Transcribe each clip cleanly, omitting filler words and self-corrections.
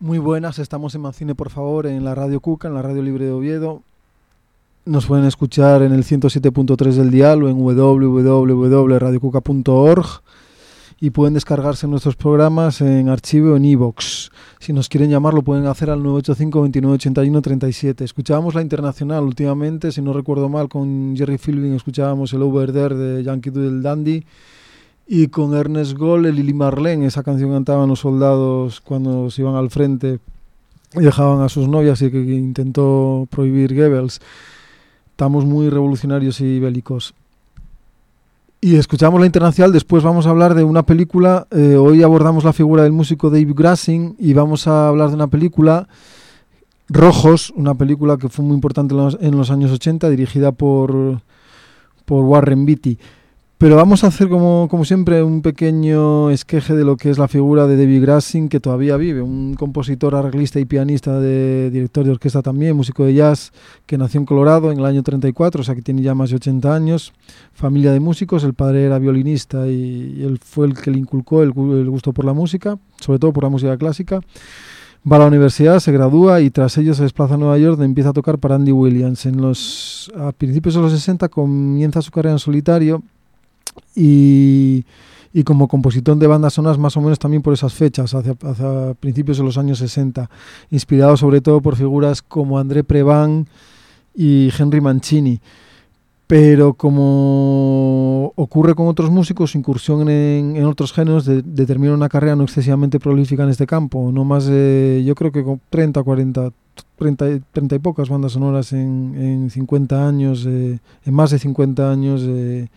Muy buenas, estamos en Mancine, por favor, en la Radio Cuca, en la Radio Libre de Oviedo. Nos pueden escuchar en el 107.3 del dial o en www.radiocuca.org y pueden descargarse nuestros programas en archivo en iVoox. Si nos quieren llamar lo pueden hacer al 985 29 81 37. Escuchábamos la Internacional últimamente, si no recuerdo mal, con Jerry Philbin escuchábamos el Over There de Yankee Doodle Dandy. Y con Ernest Gold, el Lili Marlene, esa canción cantaban los soldados cuando se iban al frente y dejaban a sus novias y que intentó prohibir Goebbels. Estamos muy revolucionarios y bélicos. Y escuchamos la Internacional, después vamos a hablar de una película. Hoy abordamos la figura del músico David Grassin y vamos a hablar de una película, Rojos, una película que fue muy importante en los años 80, dirigida por Warren Beatty. Pero vamos a hacer, como siempre, un pequeño esqueje de lo que es la figura de David Grassin, que todavía vive, un compositor, arreglista y pianista, director de orquesta también, músico de jazz, que nació en Colorado en el año 34, o sea que tiene ya más de 80 años, familia de músicos, el padre era violinista y él fue el que le inculcó el gusto por la música, sobre todo por la música clásica. Va a la universidad, se gradúa y tras ello se desplaza a Nueva York, donde empieza a tocar para Andy Williams. A principios de los 60 comienza su carrera en solitario, y como compositor de bandas sonoras más o menos también por esas fechas, hacia principios de los años 60, inspirado sobre todo por figuras como André Previn y Henry Mancini. Pero como ocurre con otros músicos, su incursión en otros géneros determina una carrera no excesivamente prolífica en este campo, no más de, yo creo que con 30 y pocas bandas sonoras en 50 años, en más de 50 años de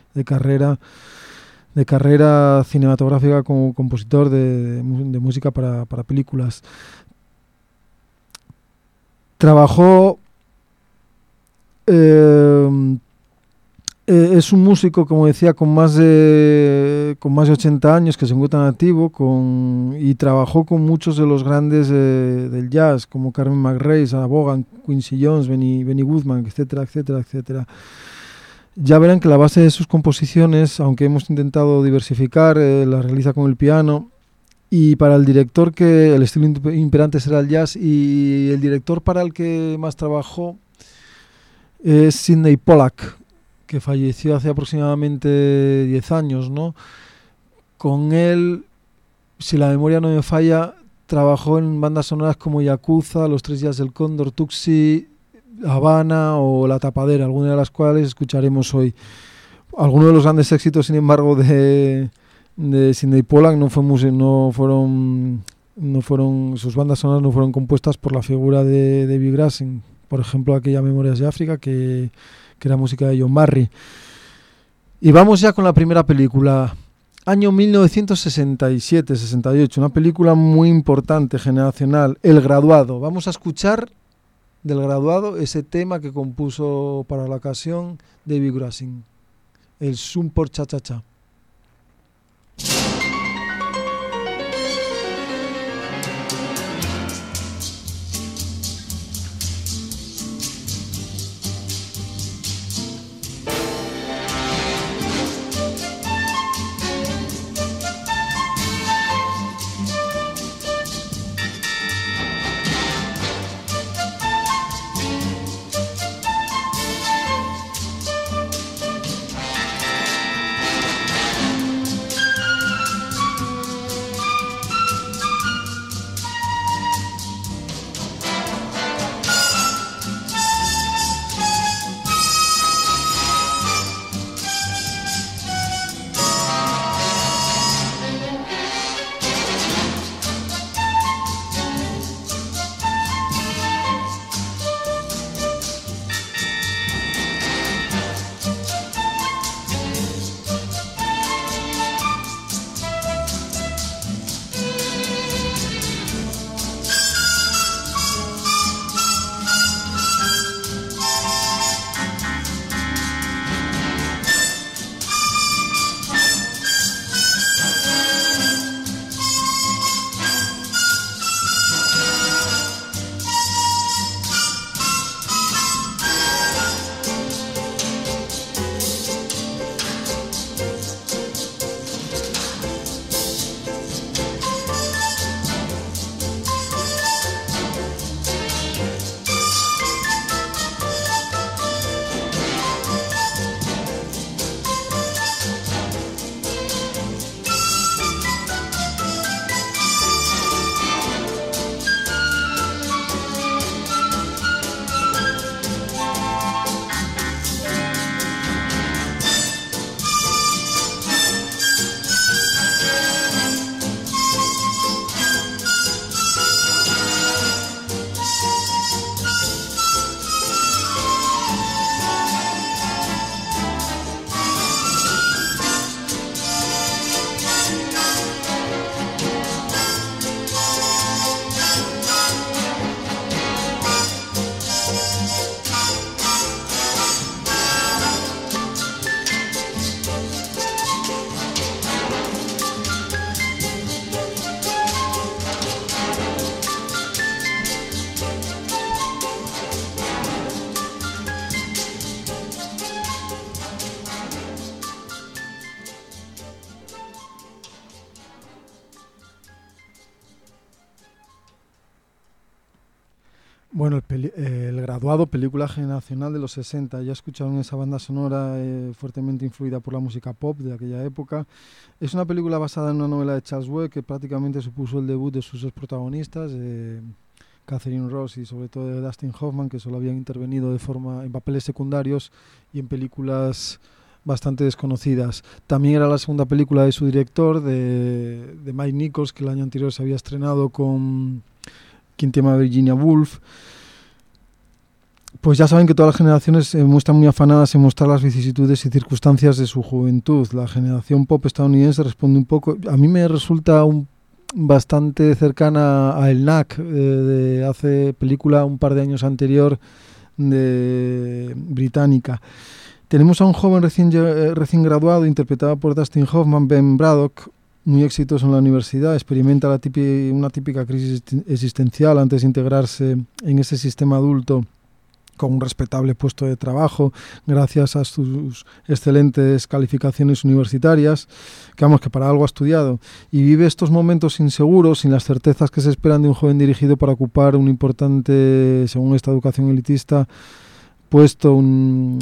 carrera cinematográfica como compositor de música para películas. Trabajó, es un músico, como decía, con más de 80 años, que se encuentra en activo, y trabajó con muchos de los grandes del jazz, como Carmen McRae, Sarah Vaughan, Quincy Jones, Benny Goodman, etcétera, etcétera, etcétera. Ya verán que la base de sus composiciones, aunque hemos intentado diversificar, la realiza con el piano. Y para el director, que el estilo imperante será el jazz, y el director para el que más trabajó es Sidney Pollack, que falleció hace aproximadamente 10 años, ¿no? Con él, si la memoria no me falla, trabajó en bandas sonoras como Yakuza, Los Tres Días del Cóndor, Tuxi, Habana o La Tapadera, algunas de las cuales escucharemos hoy. Algunos de los grandes éxitos, sin embargo, de Sidney Pollack sus bandas sonoras no fueron compuestas por la figura de David Grassin. Por ejemplo, aquella Memorias de África, que era música de John Barry. Y vamos ya con la primera película, año 1967-68, una película muy importante, generacional, El Graduado. Vamos a escuchar del Graduado ese tema que compuso para la ocasión David Grassin, el Sun por Cha Cha Cha. Bueno, el Graduado, película generacional de los 60. Ya escucharon esa banda sonora fuertemente influida por la música pop de aquella época. Es una película basada en una novela de Charles Webb que prácticamente supuso el debut de sus dos protagonistas, Catherine Ross y sobre todo de Dustin Hoffman, que solo habían intervenido en papeles secundarios y en películas bastante desconocidas. También era la segunda película de su director, de Mike Nichols, que el año anterior se había estrenado con Quien tema Virginia Woolf. Pues ya saben que todas las generaciones se muestran muy afanadas en mostrar las vicisitudes y circunstancias de su juventud. La generación pop estadounidense responde un poco... A mí me resulta bastante cercana a El Knack, de hace película un par de años anterior, de británica. Tenemos a un joven recién graduado, interpretado por Dustin Hoffman, Ben Braddock, muy exitoso en la universidad, experimenta una típica crisis existencial antes de integrarse en ese sistema adulto con un respetable puesto de trabajo gracias a sus excelentes calificaciones universitarias, que para algo ha estudiado, y vive estos momentos inseguros, sin las certezas que se esperan de un joven dirigido para ocupar un importante, según esta educación elitista, puesto, un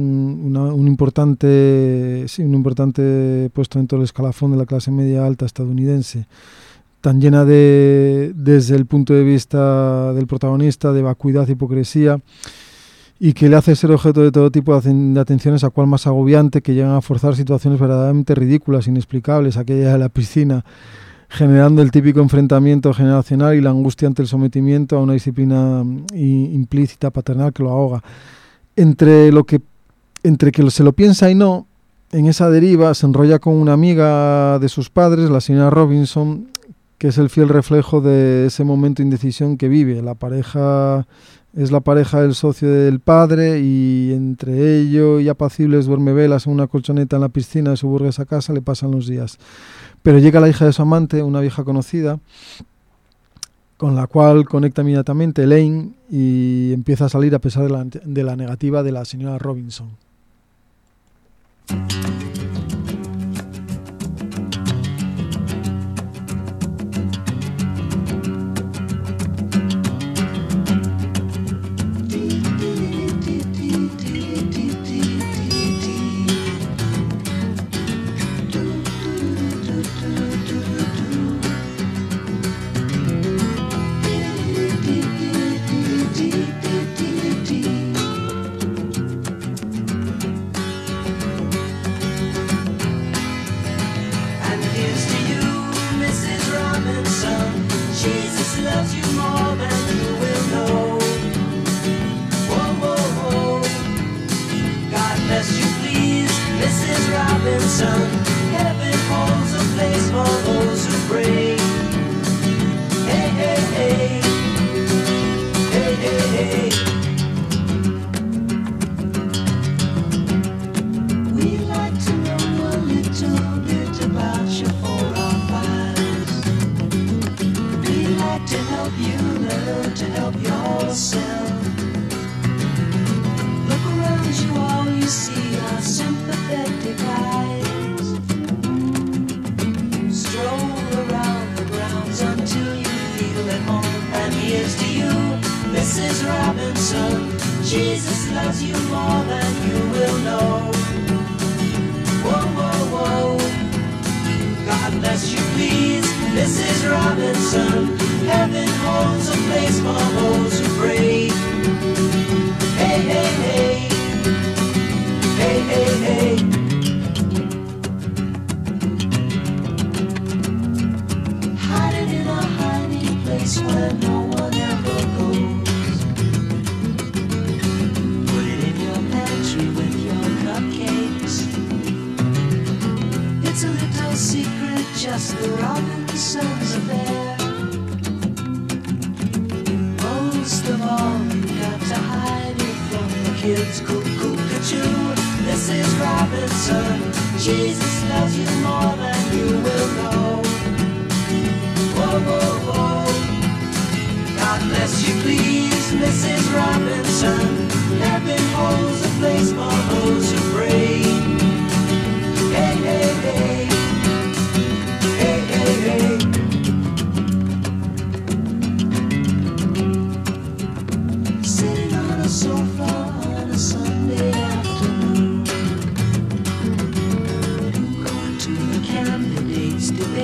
importante puesto dentro del escalafón de la clase media alta estadounidense, tan llena desde el punto de vista del protagonista, de vacuidad y hipocresía, y que le hace ser objeto de todo tipo de atenciones, a cual más agobiante, que llegan a forzar situaciones verdaderamente ridículas, inexplicables, aquella de la piscina, generando el típico enfrentamiento generacional y la angustia ante el sometimiento a una disciplina implícita paternal que lo ahoga. Entre que se lo piensa y no, en esa deriva se enrolla con una amiga de sus padres, la señora Robinson, que es el fiel reflejo de ese momento de indecisión que vive. La pareja es la pareja del socio del padre, y entre ello y apacibles duermevelas en una colchoneta en la piscina de su burguesa casa le pasan los días. Pero llega la hija de su amante, una vieja conocida, con la cual conecta inmediatamente Elaine, y empieza a salir a pesar de la negativa de la señora Robinson.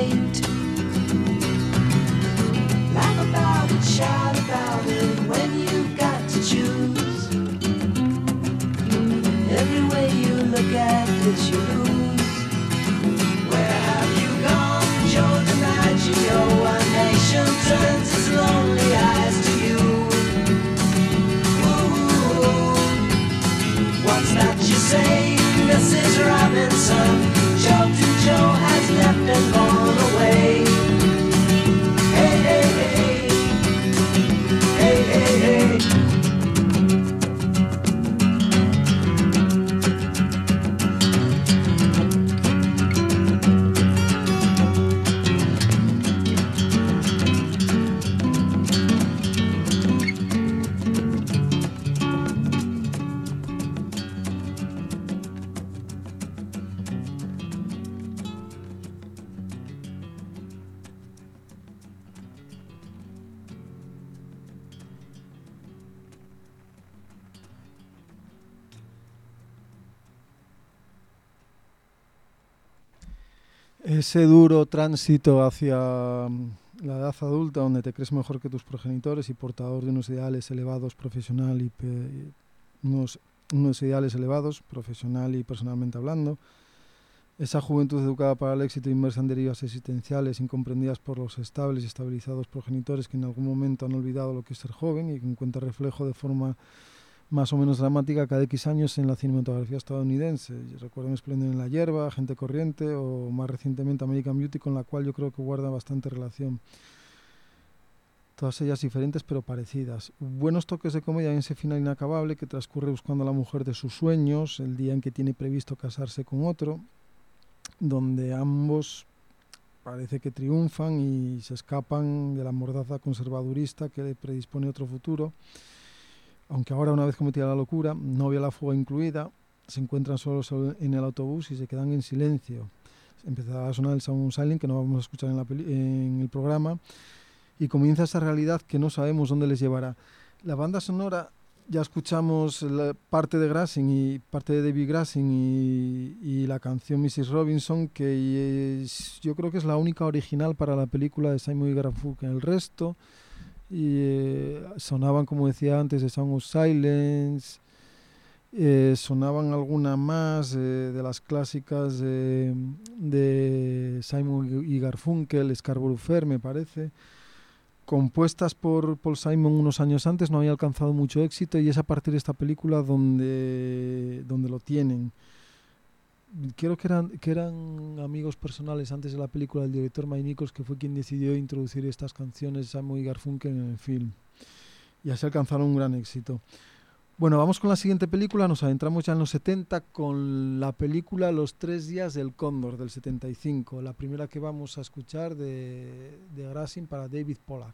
late. Laugh about it, shout about it when you've got to choose. Every way you look at it, you lose. Where have you gone, Joe DiMaggio? Our nation turns its lonely eyes to you. Ooh, what's that you say, Mrs. Robinson? Joe has left and gone away. Hey, hey, hey. Hey, hey, hey. Ese duro tránsito hacia la edad adulta, donde te crees mejor que tus progenitores y portador de unos ideales elevados profesional y unos ideales elevados profesional y personalmente hablando. Esa juventud educada para el éxito inmersa en derivas existenciales incomprendidas por los estables y estabilizados progenitores que en algún momento han olvidado lo que es ser joven y que encuentra reflejo de forma más o menos dramática cada X años en la cinematografía estadounidense. Recuerden Esplendor en la hierba, Gente corriente o más recientemente American Beauty, con la cual yo creo que guarda bastante relación. Todas ellas diferentes pero parecidas. Buenos toques de comedia en ese final inacabable que transcurre buscando a la mujer de sus sueños, el día en que tiene previsto casarse con otro, donde ambos parece que triunfan y se escapan de la mordaza conservadurista que le predispone otro futuro. Aunque ahora, una vez cometida la locura, no había la fuga incluida, se encuentran solos en el autobús y se quedan en silencio. Empezará a sonar el Sound Silent, que no vamos a escuchar en el programa, y comienza esa realidad que no sabemos dónde les llevará. La banda sonora, ya escuchamos parte de Grassing y parte de David Grassing y la canción Mrs. Robinson, que yo creo que es la única original para la película de Simon y Garfunkel. El resto sonaban, como decía antes, de Sound of Silence, sonaban alguna más de las clásicas de Simon y Garfunkel, Scarborough Fair me parece, compuestas por Paul Simon unos años antes. No había alcanzado mucho éxito y es a partir de esta película donde lo tienen. Creo que eran amigos personales antes de la película del director Mike Nichols, que fue quien decidió introducir estas canciones Simon y Garfunkel en el film, y así alcanzaron un gran éxito. Bueno, vamos con la siguiente película. Nos adentramos ya en los 70 con la película Los 3 días del cóndor del 75, la primera que vamos a escuchar de Grassing para David Pollack.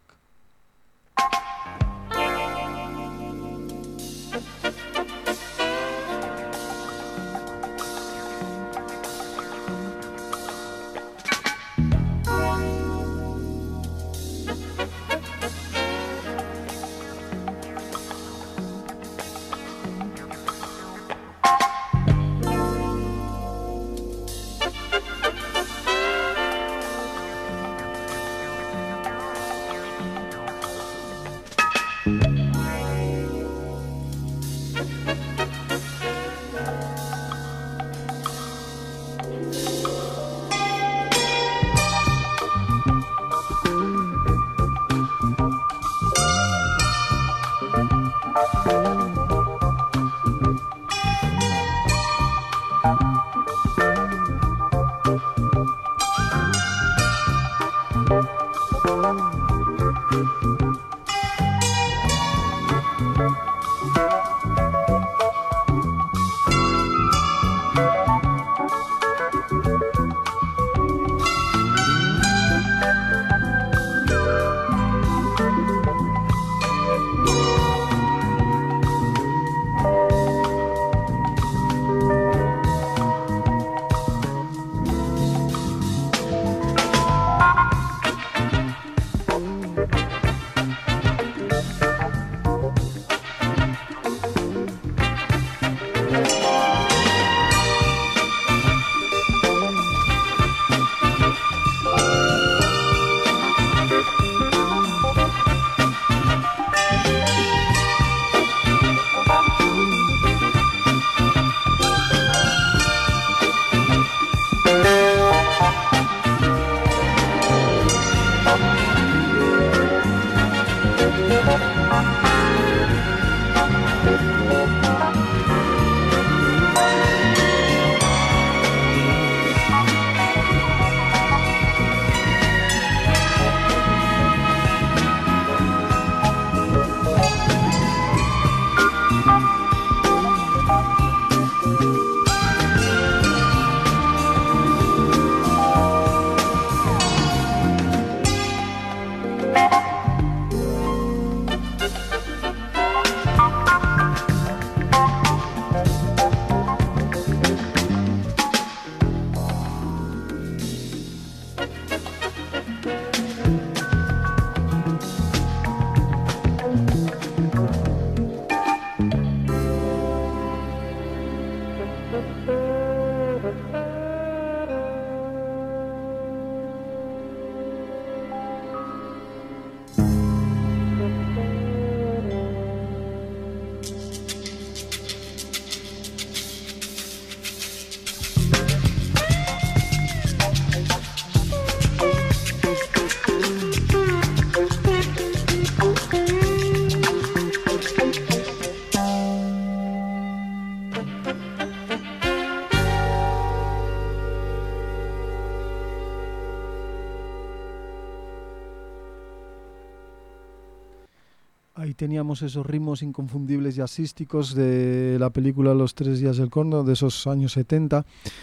Ahí teníamos esos ritmos inconfundibles jazzísticos de la película Los Tres Días del Cóndor, de esos años 70.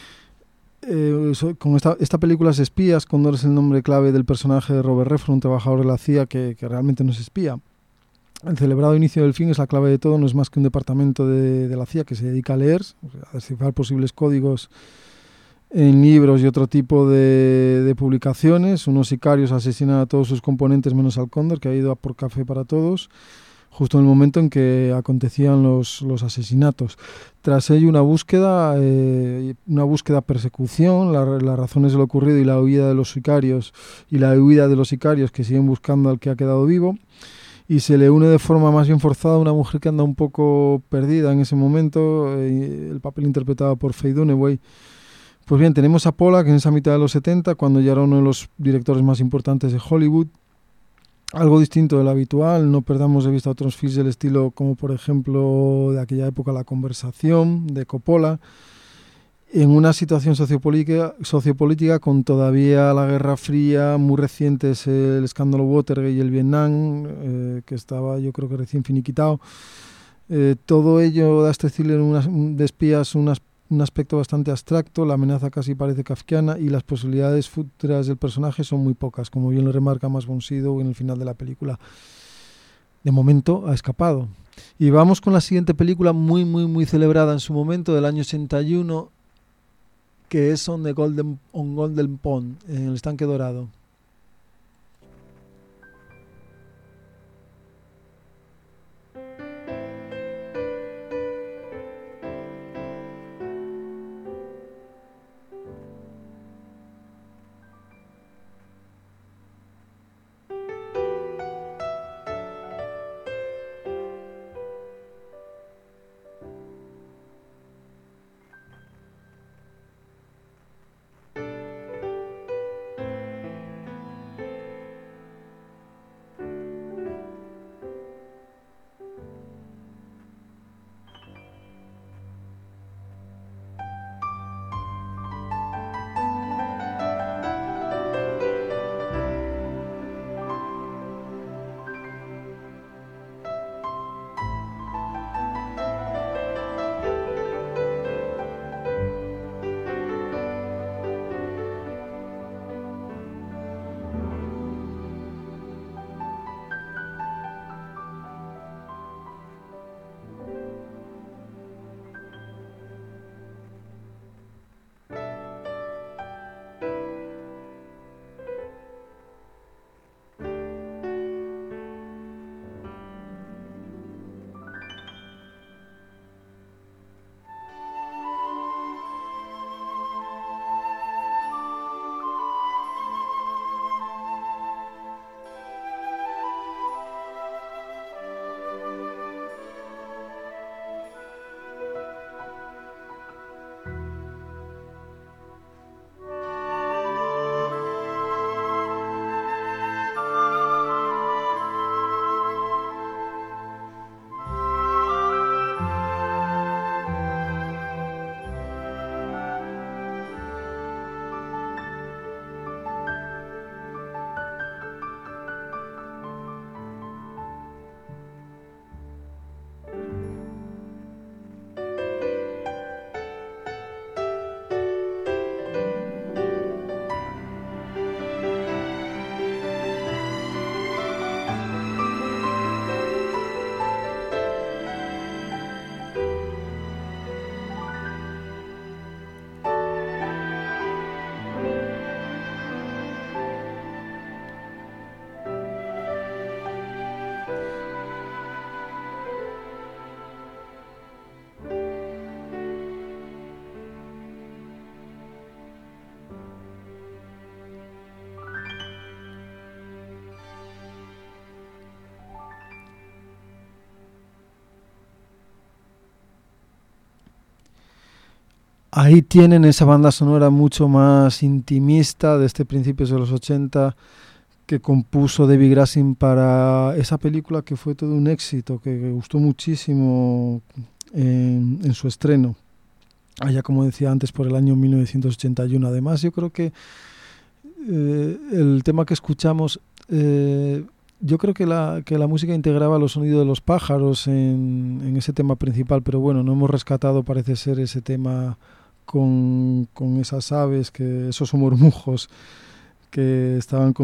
Con esta película es espías. Cóndor es el nombre clave del personaje de Robert Redford, un trabajador de la CIA que realmente no es espía. El celebrado inicio del fin es la clave de todo, no es más que un departamento de la CIA que se dedica a leer, o sea, a descifrar posibles códigos en libros y otro tipo de publicaciones. Unos sicarios asesinan a todos sus componentes menos al Cóndor, que ha ido a por café para todos, justo en el momento en que acontecían los asesinatos. Tras ello una búsqueda persecución, las razones de lo ocurrido y la huida de los sicarios que siguen buscando al que ha quedado vivo. Y se le une de forma más bien forzada a una mujer que anda un poco perdida en ese momento, el papel interpretado por Faye Dunaway. Pues bien, tenemos a Pollack en esa mitad de los 70, cuando ya era uno de los directores más importantes de Hollywood. Algo distinto de lo habitual, no perdamos de vista otros films del estilo, como por ejemplo de aquella época La Conversación, de Coppola, en una situación sociopolítica con todavía la Guerra Fría, muy recientes el escándalo Watergate y el Vietnam, que estaba yo creo que recién finiquitado. Todo ello da a este thriller de espías un aspecto bastante abstracto, la amenaza casi parece kafkiana y las posibilidades futuras del personaje son muy pocas, como bien lo remarca Max von Sydow en el final de la película. De momento ha escapado. Y vamos con la siguiente película muy celebrada en su momento, del año 81, que es On Golden Pond, en el estanque dorado. Ahí tienen esa banda sonora mucho más intimista de este principios de los 80 que compuso David Grassin para esa película que fue todo un éxito, que gustó muchísimo en su estreno, allá como decía antes por el año 1981. Además yo creo que el tema que escuchamos yo creo que la música integraba los sonidos de los pájaros en ese tema principal, pero bueno, no hemos rescatado, parece ser, ese tema con esas aves, esos murmujos que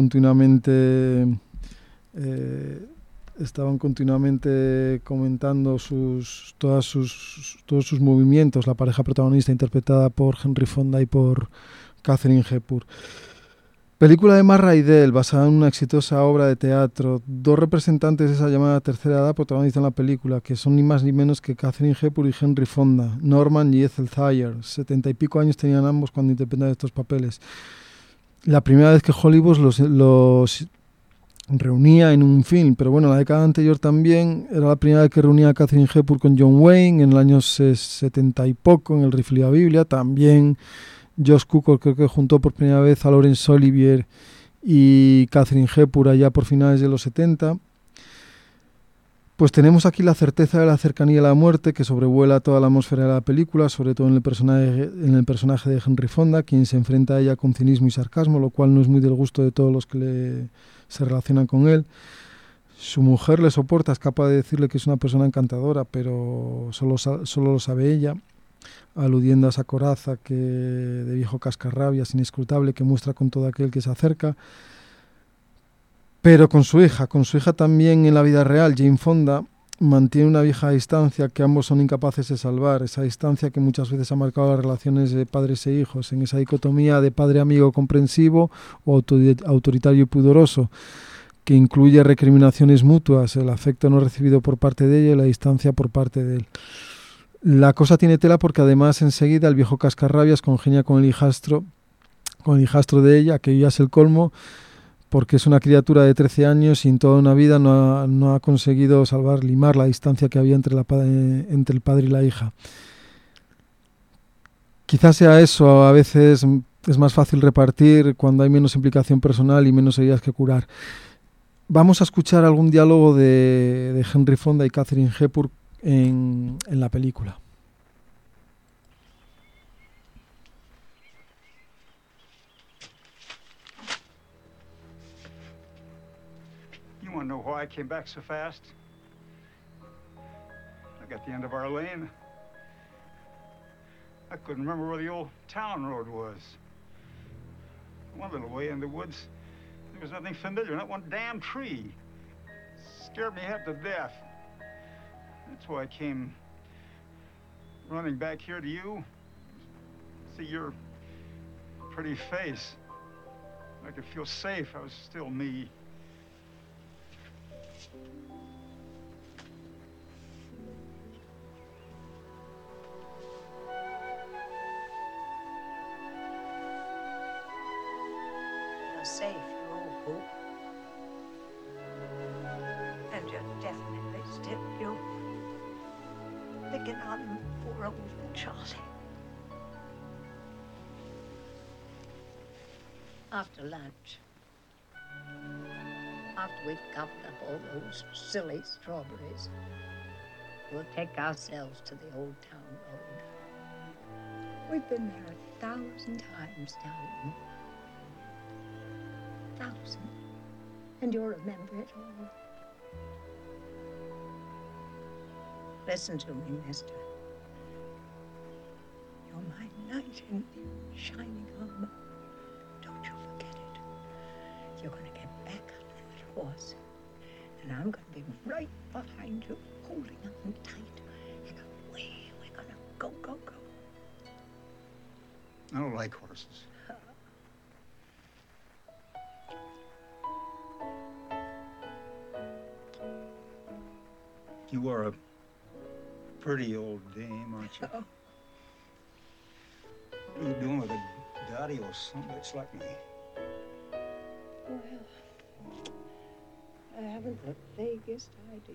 estaban continuamente comentando todos sus movimientos, la pareja protagonista interpretada por Henry Fonda y por Katharine Hepburn. Película de Mark Rydell, basada en una exitosa obra de teatro. Dos representantes de esa llamada tercera edad protagonizan la película, que son ni más ni menos que Katharine Hepburn y Henry Fonda, Norman y Ethel Thayer. 70 y pico años tenían ambos cuando interpretaban estos papeles. La primera vez que Hollywood los reunía en un film, pero bueno, la década anterior también era la primera vez que reunía a Katharine Hepburn con John Wayne, en el año 70 y poco, en El Rifle y la Biblia. También Josh Cukor creo que juntó por primera vez a Laurence Olivier y Katharine Hepburn allá por finales de los 70. Pues tenemos aquí la certeza de la cercanía a la muerte que sobrevuela toda la atmósfera de la película, sobre todo en el personaje de Henry Fonda, quien se enfrenta a ella con cinismo y sarcasmo, lo cual no es muy del gusto de todos los que se relacionan con él. Su mujer le soporta, es capaz de decirle que es una persona encantadora, pero solo lo sabe ella, aludiendo a esa coraza de viejo cascarrabias inescrutable que muestra con todo aquel que se acerca. Pero con su hija también en la vida real, Jane Fonda mantiene una vieja distancia que ambos son incapaces de salvar, esa distancia que muchas veces ha marcado las relaciones de padres e hijos, en esa dicotomía de padre-amigo comprensivo o autoritario y pudoroso, que incluye recriminaciones mutuas, el afecto no recibido por parte de ella y la distancia por parte de él. La cosa tiene tela porque además enseguida el viejo cascarrabias congenia con el hijastro de ella, que ya es el colmo, porque es una criatura de 13 años y en toda una vida no ha conseguido limar la distancia que había entre el padre y la hija. Quizás sea eso, a veces es más fácil repartir cuando hay menos implicación personal y menos heridas que curar. Vamos a escuchar algún diálogo de Henry Fonda y Katharine Hepburn en la película. You want to know why I came back so fast? I got the end of our lane. I couldn't remember where the old town road was. One little way in the woods, there was nothing familiar, not one damn tree. Scared me half to death. That's why I came running back here to you. See your pretty face. I could feel safe. I was still me. You're safe, you old fool. And you're definitely still you. Picking on poor old Charlie. After lunch, after we've gobbled up all those silly strawberries, we'll take ourselves to the old town road. We've been there 1,000 times, darling. 1,000. And you'll remember it all. Listen to me, mister. You're my knight in shining armor. Don't you forget it. You're going to get back on that horse. And I'm going to be right behind you, holding on tight. And away we're going to go, go, go. I don't like horses. You are a pretty old dame, aren't you? Oh. What are you doing with a dotty old son that's like me? Well, I haven't the vaguest idea.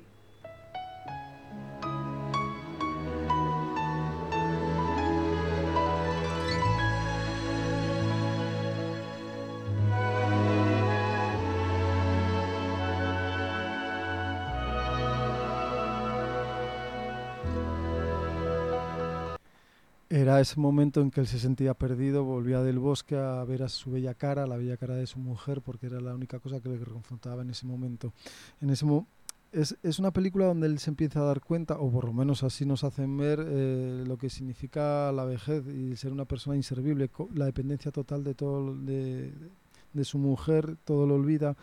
Era ese momento en que él se sentía perdido, volvía del bosque a ver a su bella cara, la bella cara de su mujer, porque era la única cosa que le confrontaba en ese momento. En ese es una película donde él se empieza a dar cuenta, o por lo menos así nos hacen ver, lo que significa la vejez y ser una persona inservible, la dependencia total de todo, de su mujer, todo lo olvida.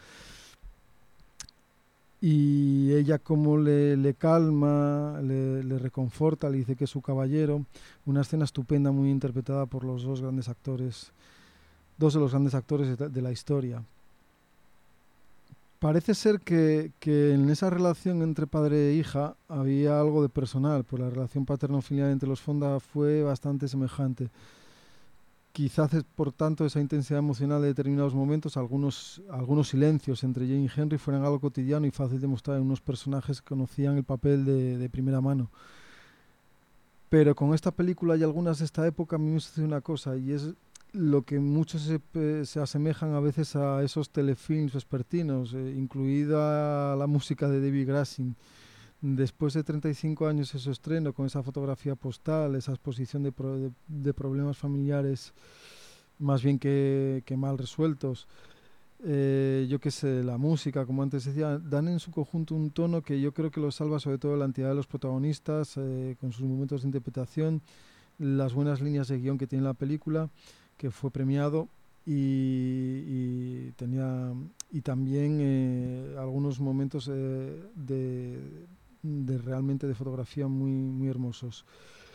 Y ella como le calma, le reconforta, le dice que es su caballero. Una escena estupenda, muy interpretada por los dos de los grandes actores de la historia. Parece ser que en esa relación entre padre e hija había algo de personal, pues la relación paterno-filial entre los Fonda fue bastante semejante. Quizás por tanto esa intensidad emocional de determinados momentos, algunos silencios entre Jane y Henry fueran algo cotidiano y fácil de mostrar en unos personajes que conocían el papel de primera mano. Pero con esta película y algunas de esta época a mí me sucede una cosa, y es lo que muchos se asemejan a veces a esos telefilms vespertinos, incluida la música de David Grassin. Después de 35 años de su estreno, con esa fotografía postal, esa exposición de problemas familiares más bien que mal resueltos, yo qué sé, la música, como antes decía, dan en su conjunto un tono que yo creo que lo salva sobre todo la entidad de los protagonistas, con sus momentos de interpretación, las buenas líneas de guión que tiene la película, que fue premiado, y también algunos momentos realmente de fotografía muy, muy hermosos.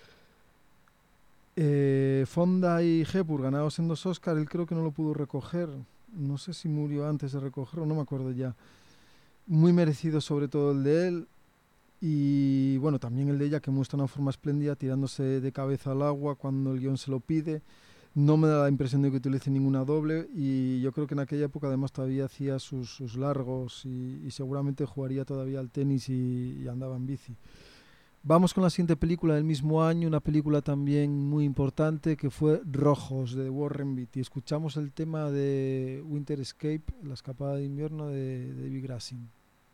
Fonda y Hepburn ganados en 2 Oscars, él creo que no lo pudo recoger, no sé si murió antes de recogerlo, no me acuerdo ya. Muy merecido sobre todo el de él, y bueno, también el de ella, que muestra una forma espléndida tirándose de cabeza al agua cuando el guión se lo pide. No me da la impresión de que utilice ninguna doble, y yo creo que en aquella época además todavía hacía sus largos y seguramente jugaría todavía al tenis y andaba en bici. Vamos con la siguiente película del mismo año, una película también muy importante que fue Rojos, de Warren Beatty. Escuchamos el tema de Winter Escape, la escapada de invierno de David Grassin.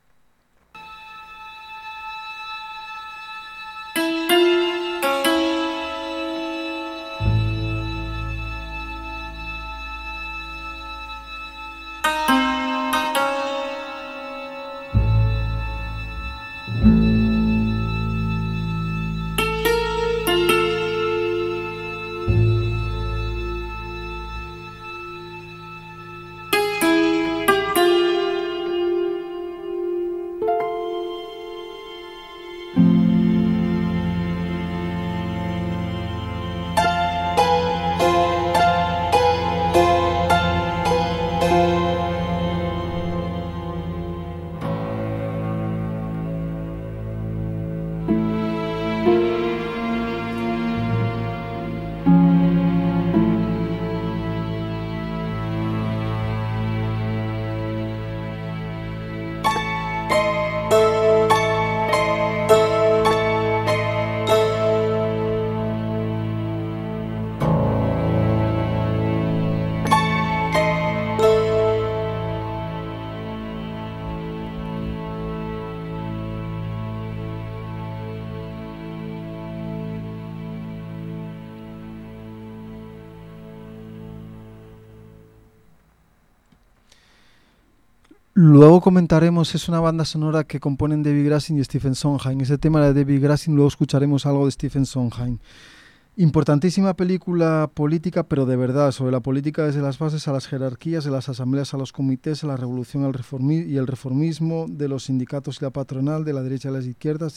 Luego comentaremos, es una banda sonora que componen David Grassin y Stephen Sondheim. Ese tema de David Grassin, luego escucharemos algo de Stephen Sondheim. Importantísima película política, pero de verdad, sobre la política desde las bases a las jerarquías, de las asambleas a los comités, a la revolución y el reformismo, de los sindicatos y la patronal, de la derecha y las izquierdas,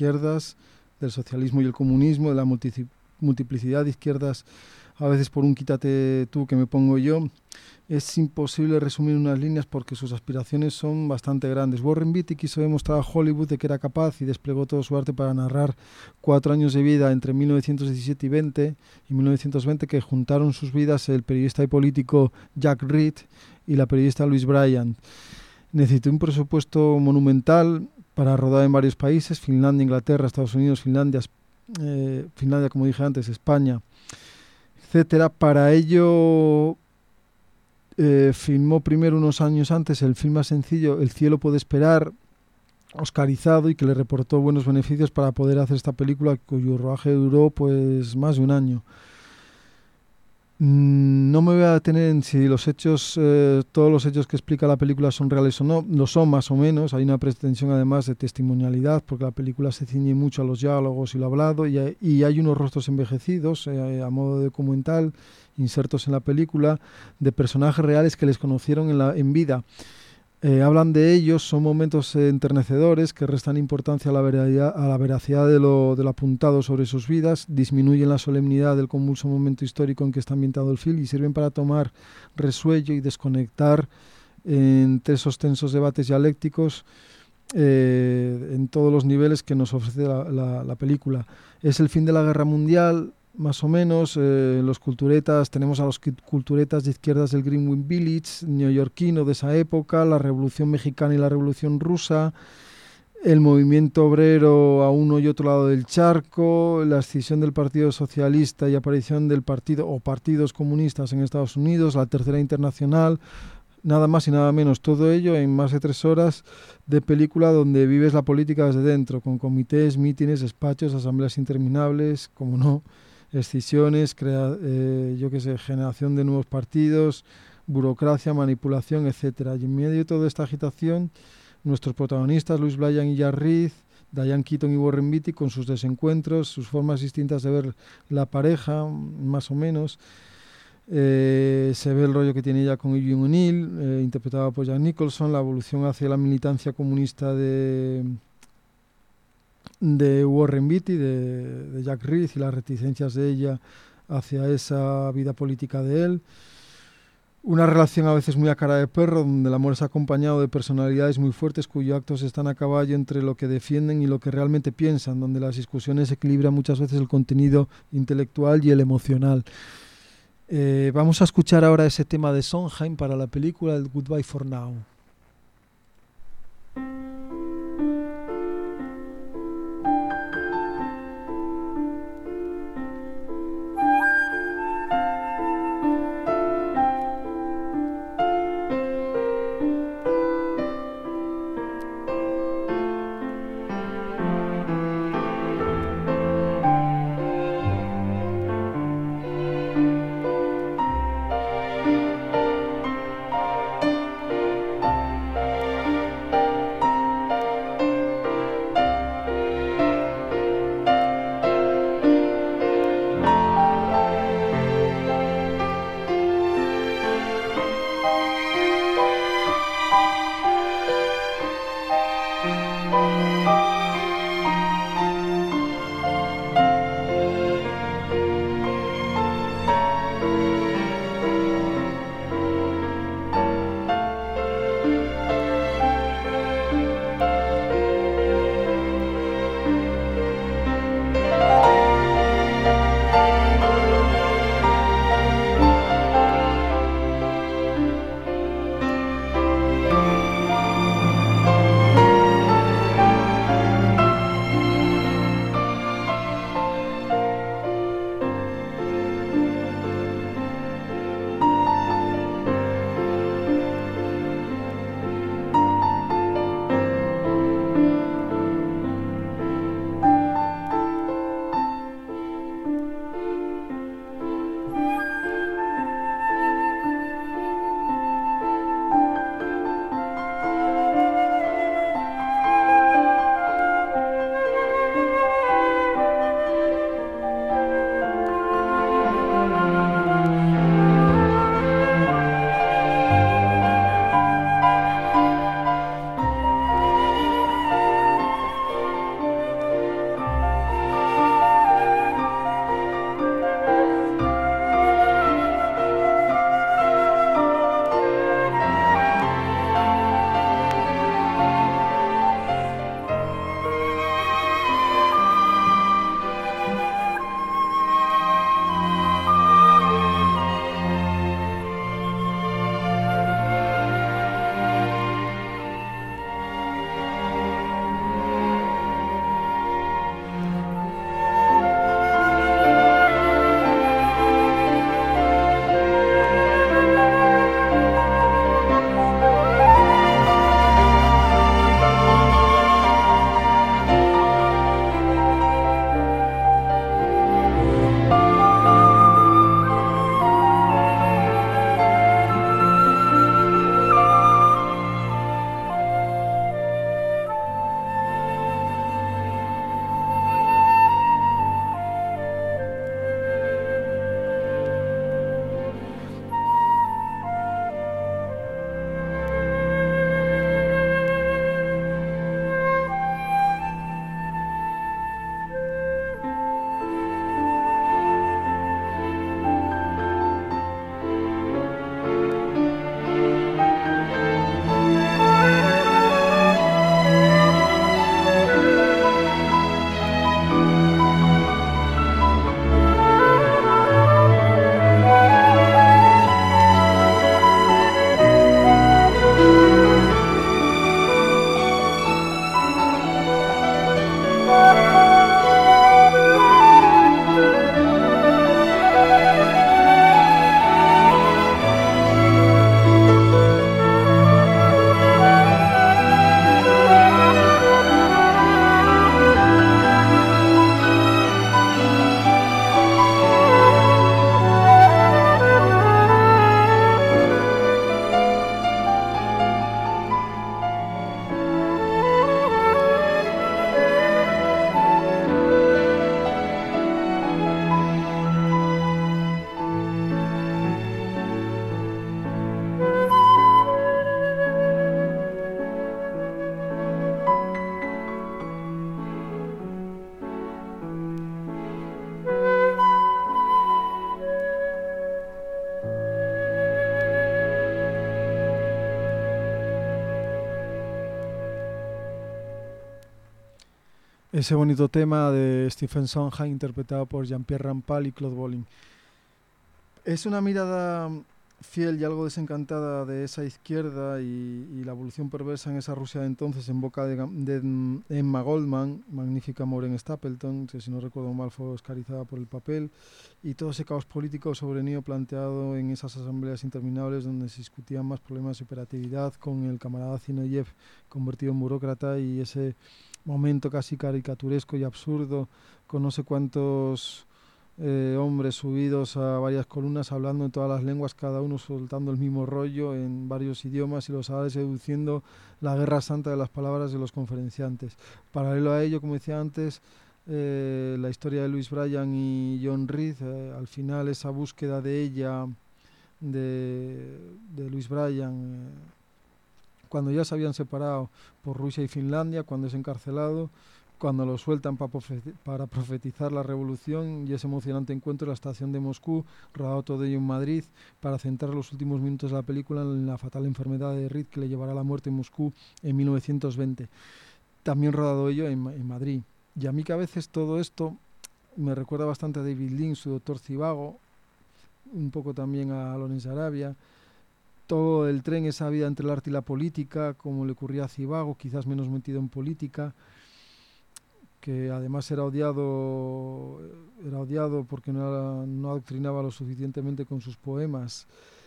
del socialismo y el comunismo, de la multiplicidad de izquierdas, a veces por un quítate tú que me pongo yo. Es imposible resumir unas líneas porque sus aspiraciones son bastante grandes. Warren Beatty quiso demostrar a Hollywood de que era capaz y desplegó todo su arte para narrar 4 años de vida entre 1917 y 1920 que juntaron sus vidas el periodista y político Jack Reed y la periodista Louise Bryant. Necesitó un presupuesto monumental para rodar en varios países: Finlandia, Inglaterra, Estados Unidos, Finlandia, como dije antes, España, etcétera. Para ello filmó primero, unos años antes, el film más sencillo, El cielo puede esperar, oscarizado y que le reportó buenos beneficios para poder hacer esta película, cuyo rodaje duró pues más de un año. No me voy a detener en si los hechos, todos los hechos que explica la película son reales o no. Lo son más o menos. Hay una pretensión además de testimonialidad, porque la película se ciñe mucho a los diálogos y lo hablado, y hay unos rostros envejecidos a modo de documental, insertos en la película, de personajes reales que les conocieron en vida. Hablan de ellos, son momentos enternecedores que restan importancia a la veracidad de lo apuntado sobre sus vidas, disminuyen la solemnidad del convulso momento histórico en que está ambientado el film y sirven para tomar resuello y desconectar entre esos tensos debates dialécticos en todos los niveles que nos ofrece la película. Es el fin de la Guerra Mundial, más o menos. Los culturetas, tenemos a los culturetas de izquierdas del Greenwich Village neoyorquino de esa época, la Revolución Mexicana y la Revolución Rusa, el movimiento obrero a uno y otro lado del charco, la escisión del Partido Socialista y aparición del partido o partidos comunistas en Estados Unidos, la Tercera Internacional, nada más y nada menos, todo ello en más de 3 horas de película donde vives la política desde dentro, con comités, mítines, despachos, asambleas interminables, como no, escisiones, generación de nuevos partidos, burocracia, manipulación, etcétera. Y en medio de toda esta agitación, nuestros protagonistas, Louis Blayans y Jack Reed, Diane Keaton y Warren Beatty, con sus desencuentros, sus formas distintas de ver la pareja, más o menos. Se ve el rollo que tiene ella con Eugene O'Neill, interpretado por Jack Nicholson, la evolución hacia la militancia comunista de Warren Beatty, de Jack Reed, y las reticencias de ella hacia esa vida política de él. Una relación a veces muy a cara de perro, donde el amor es acompañado de personalidades muy fuertes cuyos actos están a caballo entre lo que defienden y lo que realmente piensan, donde las discusiones equilibran muchas veces el contenido intelectual y el emocional. Vamos a escuchar ahora ese tema de Sondheim para la película, el Goodbye for Now. Ese bonito tema de Stephen Sondheim interpretado por Jean-Pierre Rampal y Claude Bolling. Es una mirada fiel y algo desencantada de esa izquierda y la evolución perversa en esa Rusia de entonces en boca de Emma Goldman, magnífica Maureen Stapleton, que si no recuerdo mal fue oscarizada por el papel, y todo ese caos político sobrevenido planteado en esas asambleas interminables donde se discutían más problemas de operatividad con el camarada Zinoviev convertido en burócrata y ese momento casi caricaturesco y absurdo con no sé cuántos hombres subidos a varias columnas hablando en todas las lenguas, cada uno soltando el mismo rollo en varios idiomas y los árabes seduciendo la guerra santa de las palabras de los conferenciantes. Paralelo a ello, como decía antes, la historia de Louise Bryan y John Reed, al final esa búsqueda de ella, de Louise Bryan, cuando ya se habían separado por Rusia y Finlandia, cuando es encarcelado, cuando lo sueltan para profetizar la revolución y ese emocionante encuentro en la estación de Moscú, rodado todo ello en Madrid, para centrar los últimos minutos de la película en la fatal enfermedad de Reed que le llevará a la muerte en Moscú en 1920. También rodado ello en Madrid. Y a mí que a veces todo esto me recuerda bastante a David Lynch, su Doctor Zhivago, un poco también a Lawrence Arabia. Todo el tren, esa vida entre el arte y la política, como le ocurría a Zhivago, quizás menos metido en política, que además era odiado porque no adoctrinaba lo suficientemente con sus poemas.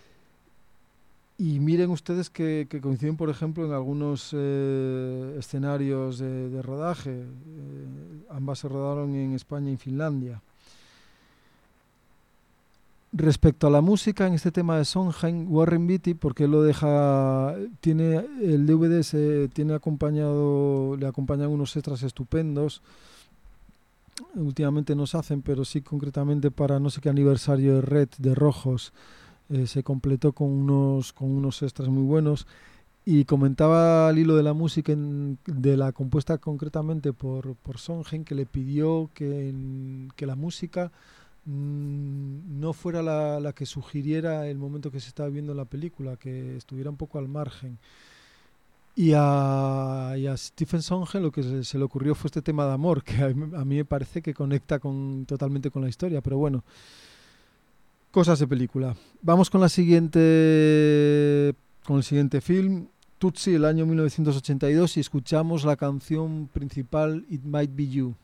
Y miren ustedes que coinciden, por ejemplo, en algunos escenarios de rodaje. Ambas se rodaron en España y en Finlandia. Respecto a la música, en este tema de Sondheim, Warren Beatty, porque él lo deja, tiene el DVD, le acompañan unos extras estupendos. Últimamente no se hacen, pero sí concretamente para no sé qué aniversario de Red, de Rojos, se completó con unos extras muy buenos. Y comentaba al hilo de la música, de la compuesta concretamente por Sondheim, que le pidió que la música no fuera la que sugiriera el momento que se estaba viendo en la película, que estuviera un poco al margen. Y a Stephen Sondheim lo que se le ocurrió fue este tema de amor, que a mí me parece que conecta totalmente con la historia, pero bueno, cosas de película. Vamos con el siguiente film, Tootsie, el año 1982, y escuchamos la canción principal, It Might Be You.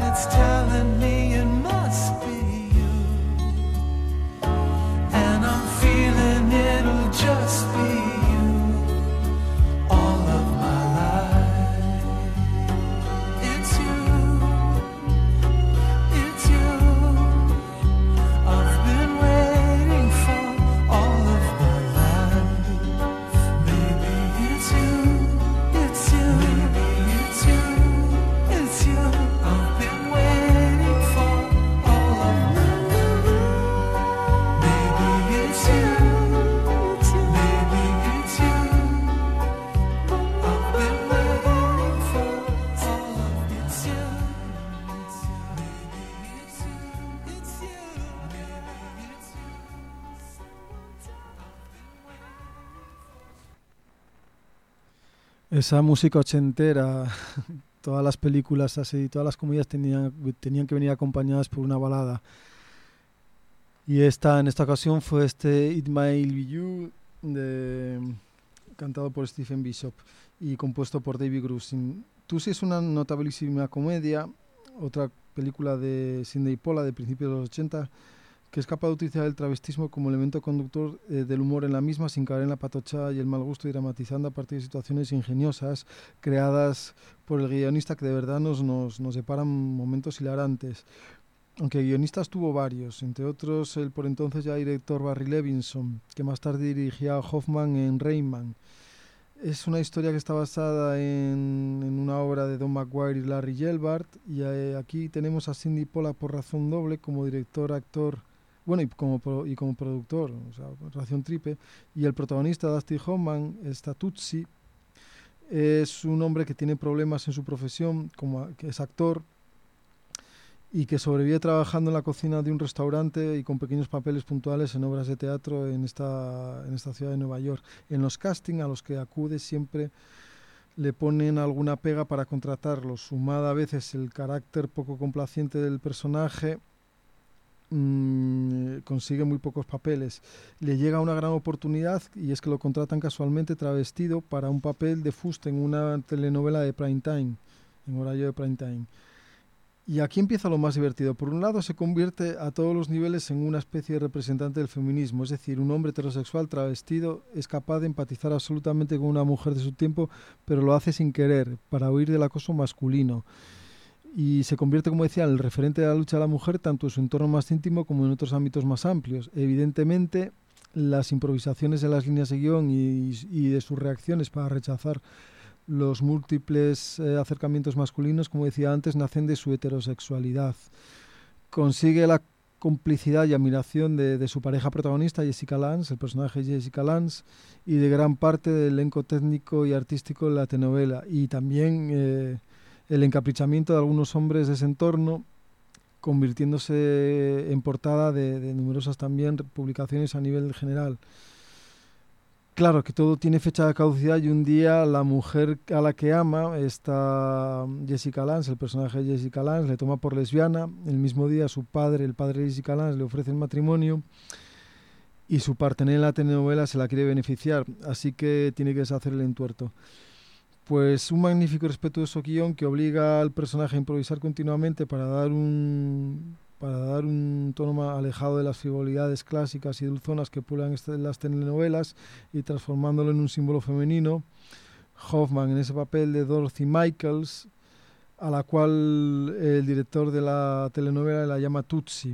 it's telling me it must be you. And I'm feeling it'll just be you all of my life. It's you, it's you. I've been waiting for all of my life. Maybe it's you, it's you, maybe it's you, it's you. I've been waiting for all of my life. Maybe it's you, it's you, maybe it's you. I've been waiting for all of it's you, it's you, maybe it's you, it's you, maybe it's you. Esa música ochentera, todas las películas así, todas las comedias tenían que venir acompañadas por una balada. Y en esta ocasión fue It Might Be You, cantado por Stephen Bishop y compuesto por David Grusin. Tusi es una notabilísima comedia, otra película de Sidney Pollack de principios de los 80, que es capaz de utilizar el travestismo como elemento conductor del humor en la misma, sin caer en la patocha y el mal gusto, y dramatizando a partir de situaciones ingeniosas creadas por el guionista, que de verdad nos deparan momentos hilarantes. Aunque guionistas tuvo varios, entre otros el por entonces ya director Barry Levinson, que más tarde dirigía a Hoffman en Rayman. Es una historia que está basada en una obra de Don McGuire y Larry Gelbart, y aquí tenemos a Sidney Pollack por razón doble, como director, actor, bueno, y como productor, o sea, relación triple, y el protagonista, Dusty Hoffman, Tutsi, es un hombre que tiene problemas en su profesión, que es actor, y que sobrevive trabajando en la cocina de un restaurante y con pequeños papeles puntuales en obras de teatro en esta ciudad de Nueva York. En los castings a los que acude siempre le ponen alguna pega para contratarlo, sumada a veces el carácter poco complaciente del personaje, consigue muy pocos papeles. Le llega una gran oportunidad, y es que lo contratan casualmente travestido para un papel de fuste en una telenovela de prime time, en horario de prime time. Y aquí empieza lo más divertido. Por un lado, se convierte a todos los niveles en una especie de representante del feminismo, es decir, un hombre heterosexual travestido es capaz de empatizar absolutamente con una mujer de su tiempo, pero lo hace sin querer, para huir del acoso masculino. Y se convierte, como decía, en el referente de la lucha de la mujer, tanto en su entorno más íntimo como en otros ámbitos más amplios. Evidentemente, las improvisaciones de las líneas de guión y de sus reacciones para rechazar los múltiples acercamientos masculinos, como decía antes, nacen de su heterosexualidad. Consigue la complicidad y admiración de su pareja protagonista, Jessica Lange, el personaje Jessica Lange, y de gran parte del elenco técnico y artístico de la telenovela, y también el encaprichamiento de algunos hombres de ese entorno, convirtiéndose en portada de numerosas también publicaciones a nivel general. Claro que todo tiene fecha de caducidad, y un día la mujer a la que ama, esta Jessica Lange, el personaje de Jessica Lange, le toma por lesbiana. El mismo día el padre de Jessica Lange, le ofrece el matrimonio, y su partener en la telenovela se la quiere beneficiar, así que tiene que deshacer el entuerto. Pues un magnífico y respetuoso guión que obliga al personaje a improvisar continuamente para dar un tono más alejado de las frivolidades clásicas y dulzonas que pulan las telenovelas, y transformándolo en un símbolo femenino. Hoffman en ese papel de Dorothy Michaels, a la cual el director de la telenovela la llama Tutsi.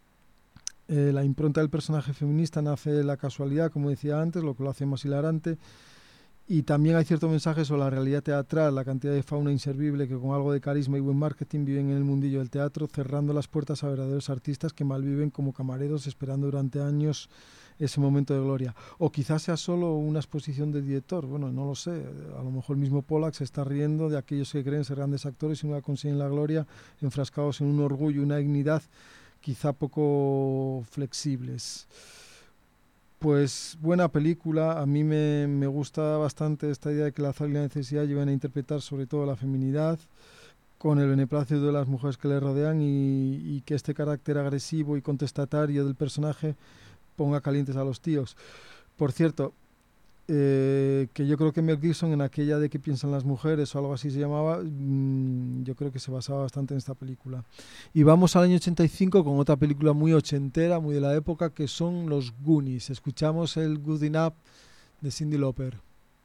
La impronta del personaje feminista nace de la casualidad, como decía antes, lo que lo hace más hilarante. Y también hay cierto mensaje sobre la realidad teatral, la cantidad de fauna inservible que con algo de carisma y buen marketing viven en el mundillo del teatro, cerrando las puertas a verdaderos artistas que malviven como camareros, esperando durante años ese momento de gloria. O quizás sea solo una exposición del director, bueno, no lo sé. A lo mejor el mismo Pollack se está riendo de aquellos que creen ser grandes actores y no consiguen la gloria, enfrascados en un orgullo y una dignidad quizá poco flexibles. Pues buena película. A mí me gusta bastante esta idea de que la azar y la necesidad lleven a interpretar sobre todo la feminidad, con el beneplácito de las mujeres que le rodean, y que este carácter agresivo y contestatario del personaje ponga calientes a los tíos. Por cierto, que yo creo que Mel Gibson en aquella de ¿Qué piensan las mujeres? O algo así se llamaba, yo creo que se basaba bastante en esta película. Y vamos al año 85 con otra película muy ochentera, muy de la época, que son Los Goonies. Escuchamos el Good Enough de Cyndi Lauper.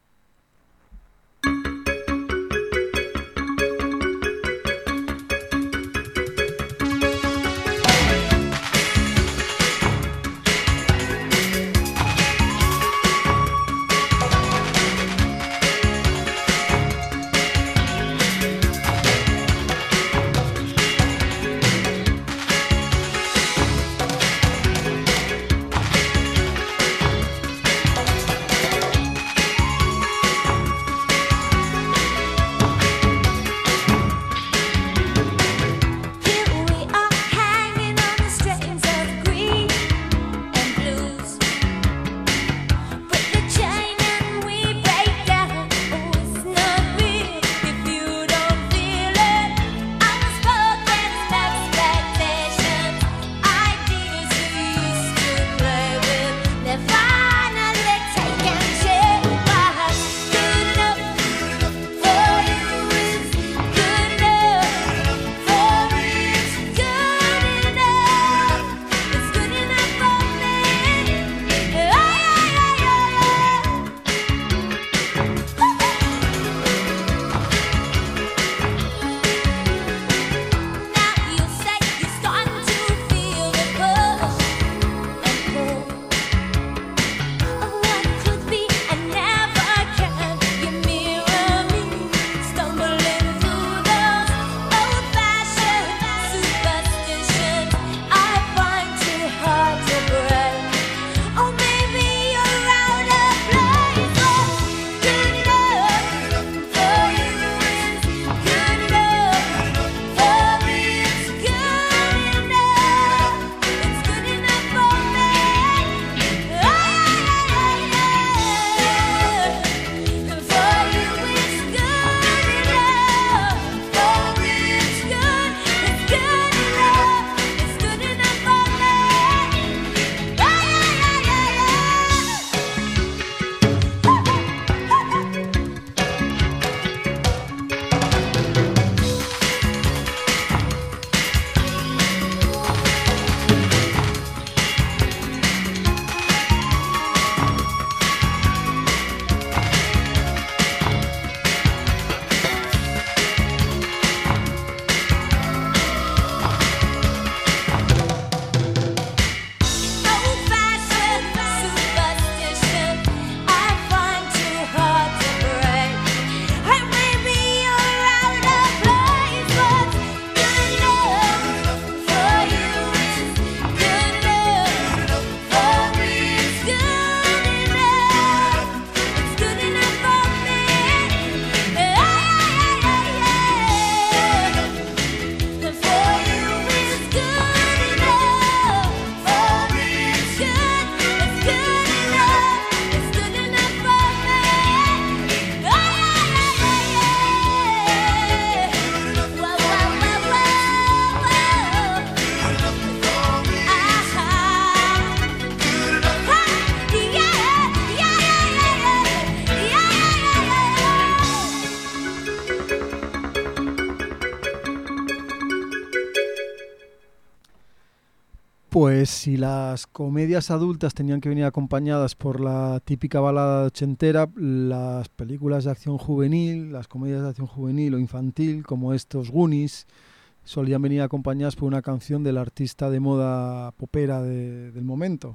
Pues si las comedias adultas tenían que venir acompañadas por la típica balada ochentera, las películas de acción juvenil, las comedias de acción juvenil o infantil, como estos Goonies, solían venir acompañadas por una canción del artista de moda popera del momento.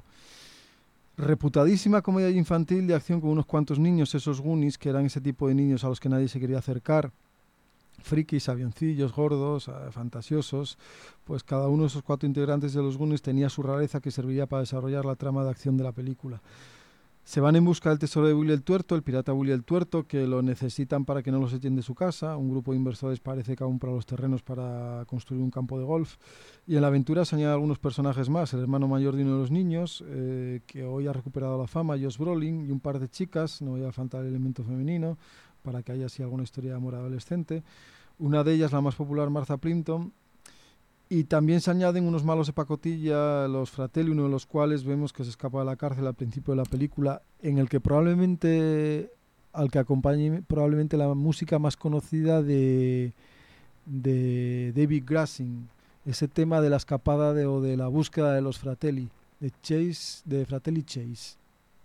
Reputadísima comedia infantil de acción con unos cuantos niños, esos Goonies, que eran ese tipo de niños a los que nadie se quería acercar, frikis, avioncillos, gordos, fantasiosos. Pues cada uno de esos 4 integrantes de los Goonies tenía su rareza que serviría para desarrollar la trama de acción de la película. Se van en busca del tesoro de Willy el Tuerto, el pirata Willy el Tuerto, que lo necesitan para que no los echen de su casa. Un grupo de inversores parece que compra los terrenos para construir un campo de golf. Y en la aventura se añaden algunos personajes más. El hermano mayor de uno de los niños, que hoy ha recuperado la fama, Josh Brolin, y un par de chicas, no vaya a faltar el elemento femenino, para que haya así alguna historia de amor adolescente. Una de ellas, la más popular, Martha Plimpton. Y también se añaden unos malos de pacotilla, los Fratelli, uno de los cuales vemos que se escapa de la cárcel al principio de la película, en el que probablemente, al que acompañe probablemente la música más conocida de David Grassin, ese tema de la escapada o de la búsqueda de los Fratelli, de Fratelli Chase.